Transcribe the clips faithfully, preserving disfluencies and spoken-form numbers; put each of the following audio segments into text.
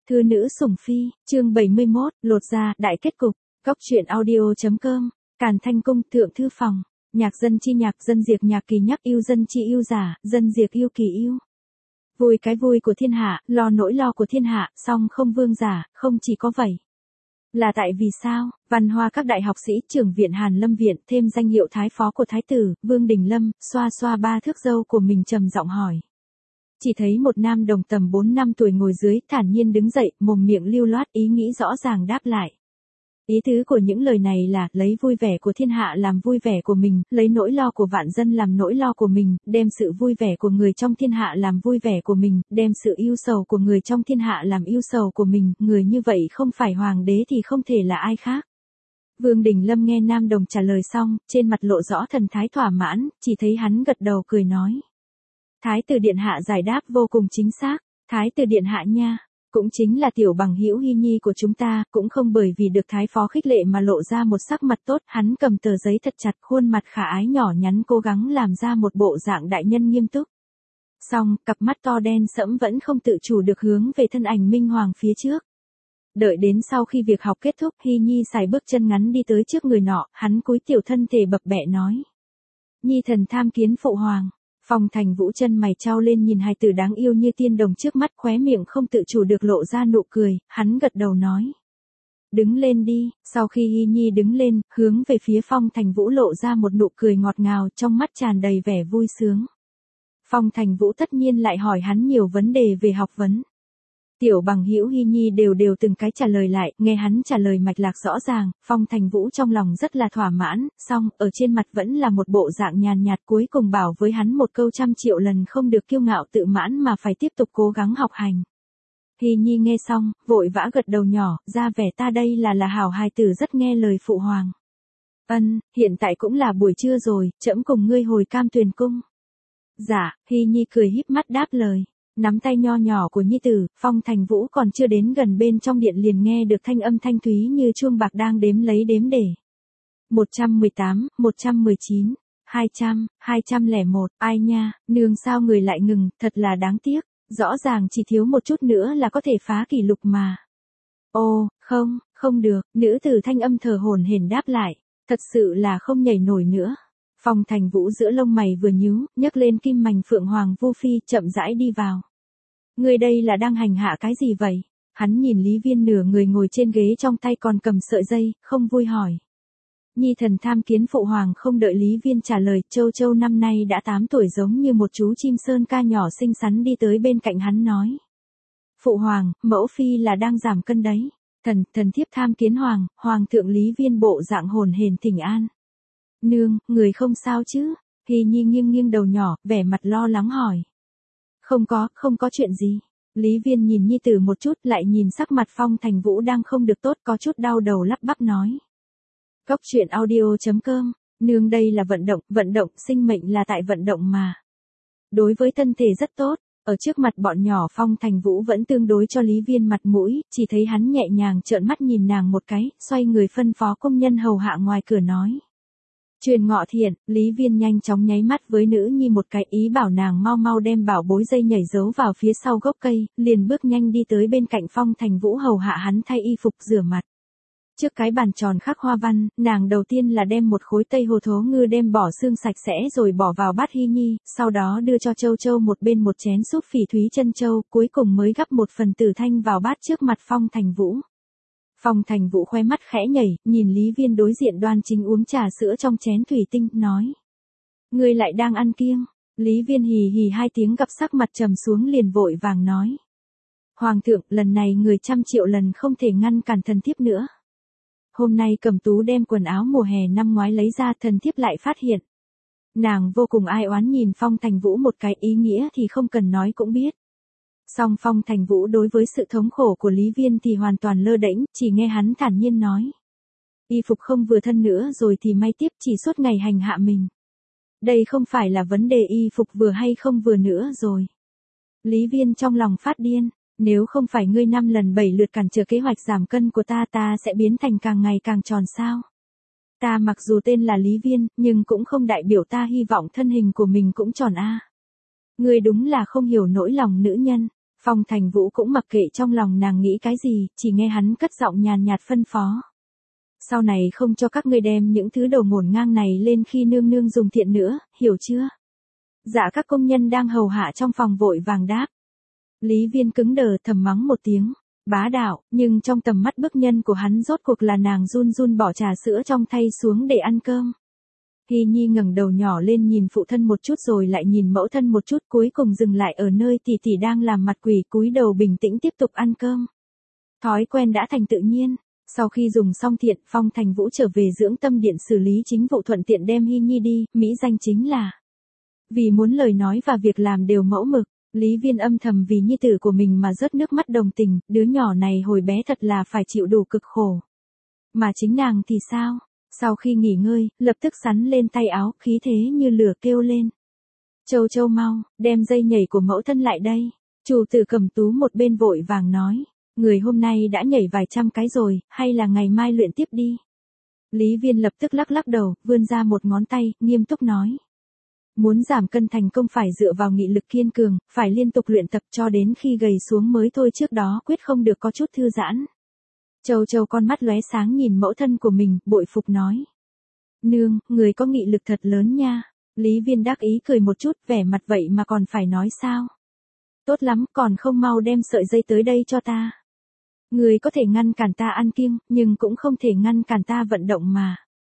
Thư nữ sủng phi, chương bảy mươi mốt, lột da, đại kết cục, góc truyện audio.com, Càn Thanh Cung, Thượng Thư Phòng, nhạc dân chi nhạc, dân diệt nhạc kỳ nhắc yêu dân chi yêu giả, dân diệt yêu kỳ yêu. Vui cái vui của thiên hạ, lo nỗi lo của thiên hạ, song không vương giả, không chỉ có vậy. Là tại vì sao, văn hoa các đại học sĩ, trưởng viện Hàn Lâm Viện, thêm danh hiệu thái phó của thái tử, Vương Đình Lâm, xoa xoa ba thước râu của mình trầm giọng hỏi. Chỉ thấy một nam đồng tầm bốn năm tuổi ngồi dưới, thản nhiên đứng dậy, mồm miệng lưu loát, ý nghĩ rõ ràng đáp lại. Ý tứ của những lời này là, lấy vui vẻ của thiên hạ làm vui vẻ của mình, lấy nỗi lo của vạn dân làm nỗi lo của mình, đem sự vui vẻ của người trong thiên hạ làm vui vẻ của mình, đem sự yêu sầu của người trong thiên hạ làm yêu sầu của mình, người như vậy không phải hoàng đế thì không thể là ai khác. Vương Đình Lâm nghe nam đồng trả lời xong, trên mặt lộ rõ thần thái thỏa mãn, chỉ thấy hắn gật đầu cười nói. Thái tử điện hạ giải đáp vô cùng chính xác, thái tử điện hạ nha, cũng chính là tiểu bằng hữu Hy Nhi của chúng ta, cũng không bởi vì được thái phó khích lệ mà lộ ra một sắc mặt tốt, hắn cầm tờ giấy thật chặt, khuôn mặt khả ái nhỏ nhắn cố gắng làm ra một bộ dạng đại nhân nghiêm túc. Xong, cặp mắt to đen sẫm vẫn không tự chủ được hướng về thân ảnh Minh Hoàng phía trước. Đợi đến sau khi việc học kết thúc, Hy Nhi xài bước chân ngắn đi tới trước người nọ, hắn cúi tiểu thân thể bập bẹ nói. Nhi thần tham kiến phụ hoàng. Phong Thành Vũ chân mày trao lên nhìn hài tử đáng yêu như tiên đồng trước mắt, khóe miệng không tự chủ được lộ ra nụ cười, hắn gật đầu nói. Đứng lên đi, sau khi Hy Nhi đứng lên, hướng về phía Phong Thành Vũ lộ ra một nụ cười ngọt ngào, trong mắt tràn đầy vẻ vui sướng. Phong Thành Vũ tất nhiên lại hỏi hắn nhiều vấn đề về học vấn. Tiểu bằng hữu Hy Nhi đều đều từng cái trả lời lại, nghe hắn trả lời mạch lạc rõ ràng, Phong Thành Vũ trong lòng rất là thỏa mãn, song, ở trên mặt vẫn là một bộ dạng nhàn nhạt, cuối cùng bảo với hắn một câu trăm triệu lần không được kiêu ngạo tự mãn mà phải tiếp tục cố gắng học hành. Hy Nhi nghe xong, vội vã gật đầu nhỏ, ra vẻ ta đây là là hảo hài tử rất nghe lời phụ hoàng. Ân, hiện tại cũng là buổi trưa rồi, trẫm cùng ngươi hồi Cam Tuyền cung. Dạ, Hy Nhi cười híp mắt đáp lời. Nắm tay nho nhỏ của nhi tử, Phong Thành Vũ còn chưa đến gần bên trong điện liền nghe được thanh âm thanh thúy như chuông bạc đang đếm lấy đếm để. một trăm mười tám, một trăm mười chín, hai trăm, hai trăm lẻ một, ai nha, nương sao người lại ngừng, thật là đáng tiếc, rõ ràng chỉ thiếu một chút nữa là có thể phá kỷ lục mà. Ô, không, không được, nữ tử thanh âm thờ hổn hển đáp lại, thật sự là không nhảy nổi nữa. Phong Thành Vũ giữa lông mày vừa nhíu, nhấc lên kim mành phượng hoàng vô phi, chậm rãi đi vào. Người đây là đang hành hạ cái gì vậy? Hắn nhìn Lý Viên nửa người ngồi trên ghế trong tay còn cầm sợi dây, không vui hỏi. Nhi thần tham kiến phụ hoàng, không đợi Lý Viên trả lời, Châu Châu năm nay đã tám tuổi giống như một chú chim sơn ca nhỏ xinh xắn đi tới bên cạnh hắn nói. Phụ hoàng, mẫu phi là đang giảm cân đấy. Thần, thần thiếp tham kiến hoàng, hoàng thượng Lý Viên bộ dạng hồn hển thỉnh an. Nương, người không sao chứ? Hy Nhi nghiêng nghiêng đầu nhỏ, vẻ mặt lo lắng hỏi. Không có, không có chuyện gì. Lý Viên nhìn Nhi tử một chút, lại nhìn sắc mặt Phong Thành Vũ đang không được tốt, có chút đau đầu lắp bắp nói. Góc truyện audio.com, nương đây là vận động, vận động, sinh mệnh là tại vận động mà. Đối với thân thể rất tốt, ở trước mặt bọn nhỏ Phong Thành Vũ vẫn tương đối cho Lý Viên mặt mũi, chỉ thấy hắn nhẹ nhàng trợn mắt nhìn nàng một cái, xoay người phân phó công nhân hầu hạ ngoài cửa nói. Truyền ngọ thiện, Lý Viên nhanh chóng nháy mắt với nữ nhi một cái, ý bảo nàng mau mau đem bảo bối dây nhảy giấu vào phía sau gốc cây, liền bước nhanh đi tới bên cạnh Phong Thành Vũ hầu hạ hắn thay y phục rửa mặt. Trước cái bàn tròn khắc hoa văn, nàng đầu tiên là đem một khối tây hồ thố ngư đem bỏ xương sạch sẽ rồi bỏ vào bát Hy Nhi, sau đó đưa cho Châu Châu một bên một chén súp phỉ thúy chân châu, cuối cùng mới gắp một phần tử thanh vào bát trước mặt Phong Thành Vũ. Phong Thành Vũ khoe mắt khẽ nhảy, nhìn Lý Viên đối diện đoan chính uống trà sữa trong chén thủy tinh, nói. Ngươi lại đang ăn kiêng. Lý Viên hì hì hai tiếng gặp sắc mặt trầm xuống liền vội vàng nói. Hoàng thượng, lần này người trăm triệu lần không thể ngăn cản thần thiếp nữa. Hôm nay Cẩm Tú đem quần áo mùa hè năm ngoái lấy ra, thần thiếp lại phát hiện. Nàng vô cùng ai oán nhìn Phong Thành Vũ một cái, ý nghĩa thì không cần nói cũng biết. Song Phong Thành Vũ đối với sự thống khổ của Lý Viên thì hoàn toàn lơ đễnh, chỉ nghe hắn thản nhiên nói. Y phục không vừa thân nữa rồi thì may tiếp, chỉ suốt ngày hành hạ mình. Đây không phải là vấn đề y phục vừa hay không vừa nữa rồi. Lý Viên trong lòng phát điên, nếu không phải ngươi năm lần bảy lượt cản trở kế hoạch giảm cân của ta, ta sẽ biến thành càng ngày càng tròn sao. Ta mặc dù tên là Lý Viên, nhưng cũng không đại biểu ta hy vọng thân hình của mình cũng tròn a. Ngươi đúng là không hiểu nỗi lòng nữ nhân. Phong Thành Vũ cũng mặc kệ trong lòng nàng nghĩ cái gì, chỉ nghe hắn cất giọng nhàn nhạt phân phó. Sau này không cho các ngươi đem những thứ đầu ngổn ngang này lên khi nương nương dùng thiện nữa, hiểu chưa? Dạ các công nhân đang hầu hạ trong phòng vội vàng đáp. Lý Viên cứng đờ thầm mắng một tiếng, bá đạo, nhưng trong tầm mắt bức nhân của hắn rốt cuộc là nàng run run bỏ trà sữa trong thay xuống để ăn cơm. Hy Nhi ngẩng đầu nhỏ lên nhìn phụ thân một chút rồi lại nhìn mẫu thân một chút, cuối cùng dừng lại ở nơi tỷ tỷ đang làm mặt quỷ, cúi đầu bình tĩnh tiếp tục ăn cơm. Thói quen đã thành tự nhiên. Sau khi dùng xong thiện, Phong Thành Vũ trở về dưỡng tâm điện xử lý chính vụ, thuận tiện đem Hy Nhi đi, mỹ danh chính là vì muốn lời nói và việc làm đều mẫu mực. Lý Viên âm thầm vì nhi tử của mình mà rớt nước mắt đồng tình, đứa nhỏ này hồi bé thật là phải chịu đủ cực khổ. Mà chính nàng thì sao? Sau khi nghỉ ngơi, lập tức sắn lên tay áo, khí thế như lửa kêu lên. Châu Châu mau, đem dây nhảy của mẫu thân lại đây. Chủ tử Cẩm Tú một bên vội vàng nói, người hôm nay đã nhảy vài trăm cái rồi, hay là ngày mai luyện tiếp đi. Lý Viên lập tức lắc lắc đầu, vươn ra một ngón tay, nghiêm túc nói. Muốn giảm cân thành công phải dựa vào nghị lực kiên cường, phải liên tục luyện tập cho đến khi gầy xuống mới thôi, trước đó quyết không được có chút thư giãn. Châu Châu con mắt lóe sáng nhìn mẫu thân của mình, bội phục nói. Nương, người có nghị lực thật lớn nha. Lý Viên đắc ý cười một chút, vẻ mặt vậy mà còn phải nói sao? Tốt lắm, còn không mau đem sợi dây tới đây cho ta. Người có thể ngăn cản ta ăn kiêng, nhưng cũng không thể ngăn cản ta vận động mà.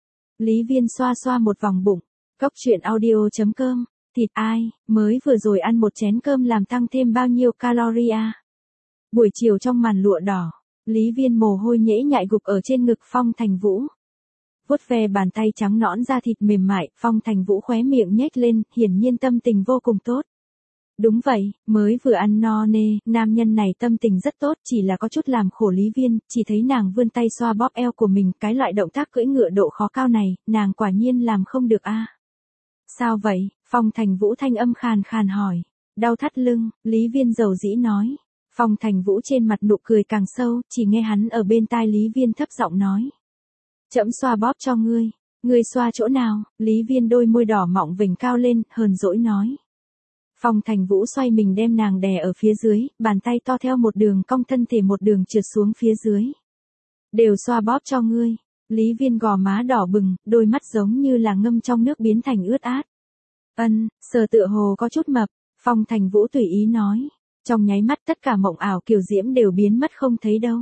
Lý Viên xoa xoa một vòng bụng. Cốc truyện audio chấm com, thịt ai, mới vừa rồi ăn một chén cơm làm tăng thêm bao nhiêu calorie à? Buổi chiều trong màn lụa đỏ, Lý Viên mồ hôi nhễ nhại gục ở trên ngực Phong Thành Vũ. Vuốt ve bàn tay trắng nõn da thịt mềm mại, Phong Thành Vũ khóe miệng nhếch lên, hiển nhiên tâm tình vô cùng tốt. Đúng vậy, mới vừa ăn no nê, nam nhân này tâm tình rất tốt, chỉ là có chút làm khổ Lý Viên, chỉ thấy nàng vươn tay xoa bóp eo của mình, cái loại động tác cưỡi ngựa độ khó cao này, nàng quả nhiên làm không được a. À. Sao vậy? Phong Thành Vũ thanh âm khàn khàn hỏi. Đau thắt lưng, Lý Viên dầu dĩ nói. Phong Thành Vũ trên mặt nụ cười càng sâu, chỉ nghe hắn ở bên tai Lý Viên thấp giọng nói. Trẫm xoa bóp cho ngươi. Ngươi xoa chỗ nào? Lý Viên đôi môi đỏ mọng vểnh cao lên, hờn dỗi nói. Phong Thành Vũ xoay mình đem nàng đè ở phía dưới, bàn tay to theo một đường cong thân thể một đường trượt xuống phía dưới. Đều xoa bóp cho ngươi. Lý Viên gò má đỏ bừng, đôi mắt giống như là ngâm trong nước biến thành ướt át. Ân, sờ tựa hồ có chút mập, Phong Thành Vũ tùy ý nói. Trong nháy mắt tất cả mộng ảo kiều diễm đều biến mất không thấy đâu.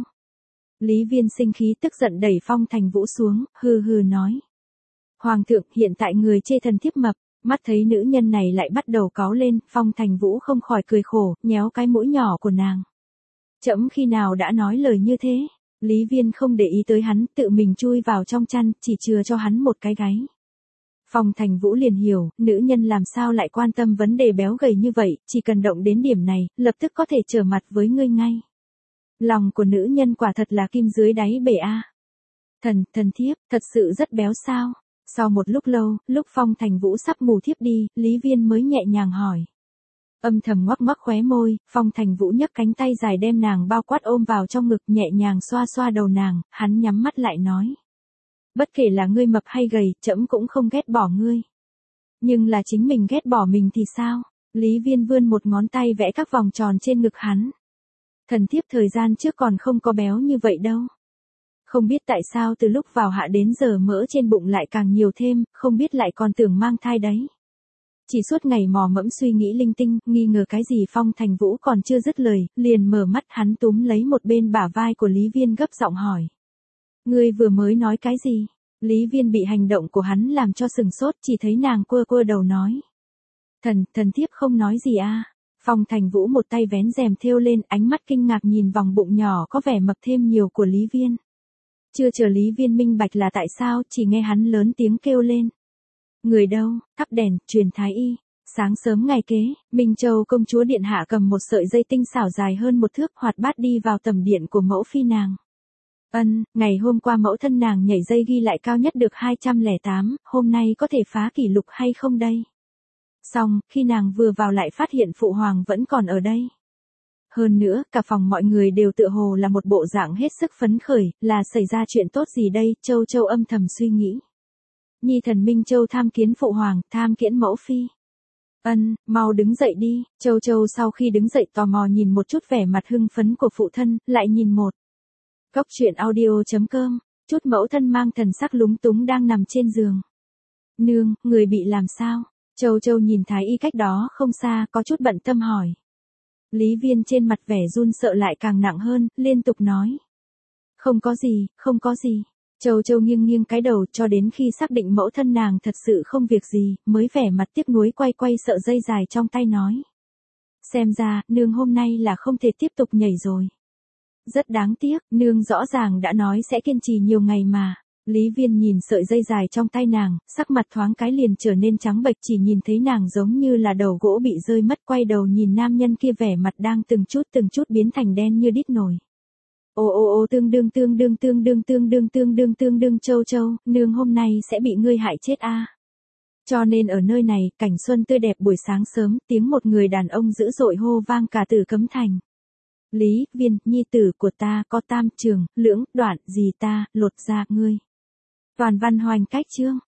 Lý Viên sinh khí tức giận đẩy Phong Thành Vũ xuống, hừ hừ nói. Hoàng thượng, hiện tại người chê thần thiếp mập, mắt thấy nữ nhân này lại bắt đầu cáu lên, Phong Thành Vũ không khỏi cười khổ, nhéo cái mũi nhỏ của nàng. Trẫm khi nào đã nói lời như thế? Lý Viên không để ý tới hắn, tự mình chui vào trong chăn, chỉ chừa cho hắn một cái gáy. Phong Thành Vũ liền hiểu, nữ nhân làm sao lại quan tâm vấn đề béo gầy như vậy, chỉ cần động đến điểm này, lập tức có thể trở mặt với ngươi ngay. Lòng của nữ nhân quả thật là kim dưới đáy bể a. Thần, thần thiếp, thật sự rất béo sao? Sau một lúc lâu, lúc Phong Thành Vũ sắp ngủ thiếp đi, Lý Viên mới nhẹ nhàng hỏi. Âm thầm ngoắc ngoắc khóe môi, Phong Thành Vũ nhấc cánh tay dài đem nàng bao quát ôm vào trong ngực, nhẹ nhàng xoa xoa đầu nàng, hắn nhắm mắt lại nói. Bất kể là ngươi mập hay gầy, trẫm cũng không ghét bỏ ngươi. Nhưng là chính mình ghét bỏ mình thì sao? Lý Viên vươn một ngón tay vẽ các vòng tròn trên ngực hắn. Thần thiếp thời gian trước còn không có béo như vậy đâu. Không biết tại sao từ lúc vào hạ đến giờ mỡ trên bụng lại càng nhiều thêm, không biết lại còn tưởng mang thai đấy. Chỉ suốt ngày mò mẫm suy nghĩ linh tinh, nghi ngờ cái gì Phong Thành Vũ còn chưa dứt lời, liền mở mắt hắn túm lấy một bên bả vai của Lý Viên gấp giọng hỏi. Ngươi vừa mới nói cái gì? Lý Viên bị hành động của hắn làm cho sừng sốt, chỉ thấy nàng quơ quơ đầu nói. Thần, thần thiếp không nói gì a. Phong Thành Vũ một tay vén rèm thêu lên, ánh mắt kinh ngạc nhìn vòng bụng nhỏ có vẻ mập thêm nhiều của Lý Viên. Chưa chờ Lý Viên minh bạch là tại sao, chỉ nghe hắn lớn tiếng kêu lên. Người đâu, thắp đèn, truyền thái y. Sáng sớm ngày kế, Minh Châu công chúa điện hạ cầm một sợi dây tinh xảo dài hơn một thước hoạt bát đi vào tầm điện của mẫu phi nàng. Ân, ngày hôm qua mẫu thân nàng nhảy dây ghi lại cao nhất được hai trăm lẻ tám, hôm nay có thể phá kỷ lục hay không đây? Xong, khi nàng vừa vào lại phát hiện phụ hoàng vẫn còn ở đây. Hơn nữa, cả phòng mọi người đều tựa hồ là một bộ dạng hết sức phấn khởi, là xảy ra chuyện tốt gì đây, Châu Châu âm thầm suy nghĩ. Nhi thần Minh Châu tham kiến phụ hoàng, tham kiến mẫu phi. Ân, mau đứng dậy đi, Châu Châu sau khi đứng dậy tò mò nhìn một chút vẻ mặt hưng phấn của phụ thân, lại nhìn một. Cốc truyện audio.com, chút mẫu thân mang thần sắc lúng túng đang nằm trên giường. Nương, người bị làm sao? Châu Châu nhìn thái y cách đó không xa, có chút bận tâm hỏi. Lý Viên trên mặt vẻ run sợ lại càng nặng hơn, liên tục nói. Không có gì, không có gì. Châu Châu nghiêng nghiêng cái đầu cho đến khi xác định mẫu thân nàng thật sự không việc gì, mới vẻ mặt tiếc nuối quay quay sợ dây dài trong tay nói. Xem ra, nương hôm nay là không thể tiếp tục nhảy rồi. Rất đáng tiếc, nương rõ ràng đã nói sẽ kiên trì nhiều ngày mà. Lý Viên nhìn sợi dây dài trong tay nàng, sắc mặt thoáng cái liền trở nên trắng bệch, chỉ nhìn thấy nàng giống như là đầu gỗ bị rơi mất, quay đầu nhìn nam nhân kia vẻ mặt đang từng chút từng chút biến thành đen như đít nồi. Ô ô ô tương đương tương đương tương đương tương đương tương đương tương đương Châu Châu, nương hôm nay sẽ bị ngươi hại chết a. Cho nên ở nơi này, cảnh xuân tươi đẹp buổi sáng sớm, tiếng một người đàn ông dữ dội hô vang cả Tử Cấm Thành. Lý Viên, nhi tử của ta có tam trường, lưỡng, đoạn, gì ta, lột ra, ngươi. Toàn văn hoành cách chương.